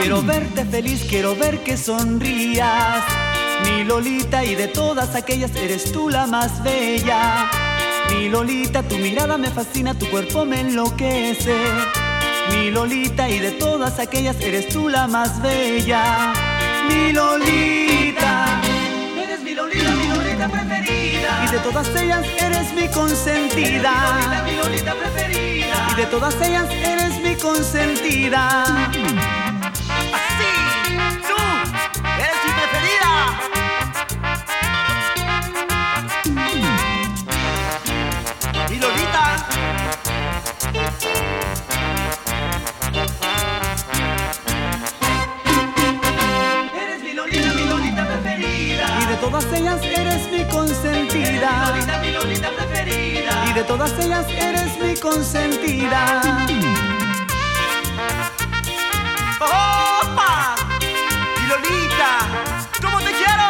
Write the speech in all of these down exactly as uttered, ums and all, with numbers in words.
Quiero verte feliz, quiero ver que sonrías, mi Lolita, y de todas aquellas eres tú la más bella. Mi Lolita, tu mirada me fascina, tu cuerpo me enloquece. Mi Lolita, y de todas aquellas eres tú la más bella. Mi Lolita, eres mi Lolita, mi Lolita preferida. y de todas ellas eres mi consentida. Eres mi Lolita, mi Lolita preferida. Y de todas ellas eres mi consentida. Así, tú eres mi preferida. Mi Lolita. Eres mi Lolita, mi Lolita preferida. Y de todas ellas eres mi consentida. Eres mi Lolita, mi Lolita preferida. Y de todas ellas eres mi consentida. ¡Opa! Mi Lolita, ¿cómo te quiero?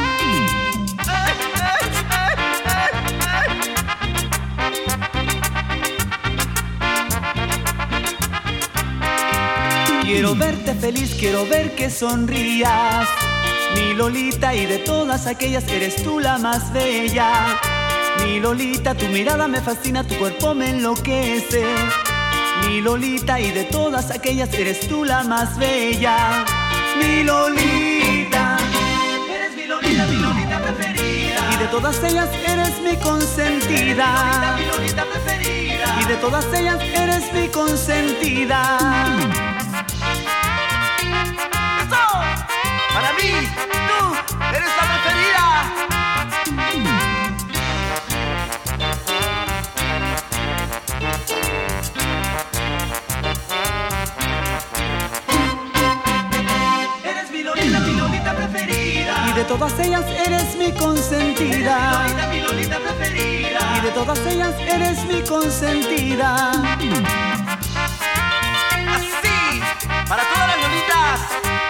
Quiero verte feliz, quiero ver que sonrías, mi Lolita, y de todas aquellas eres tú la más bella. Mi Lolita, tu mirada me fascina, tu cuerpo me enloquece. Mi Lolita, y de todas aquellas eres tú la más bella. Mi Lolita, Eres mi Lolita, mi Lolita preferida. y de todas ellas eres mi consentida. Mi Lolita preferida. Y de todas ellas eres mi consentida. ¡Eso! Para mí, tú eres la preferida. Eres mi Lolita, mi Lolita preferida. Y de todas ellas eres mi consentida. Lolita, mi Lolita preferida. Y de todas ellas eres mi consentida. Así, para todas las Lolitas.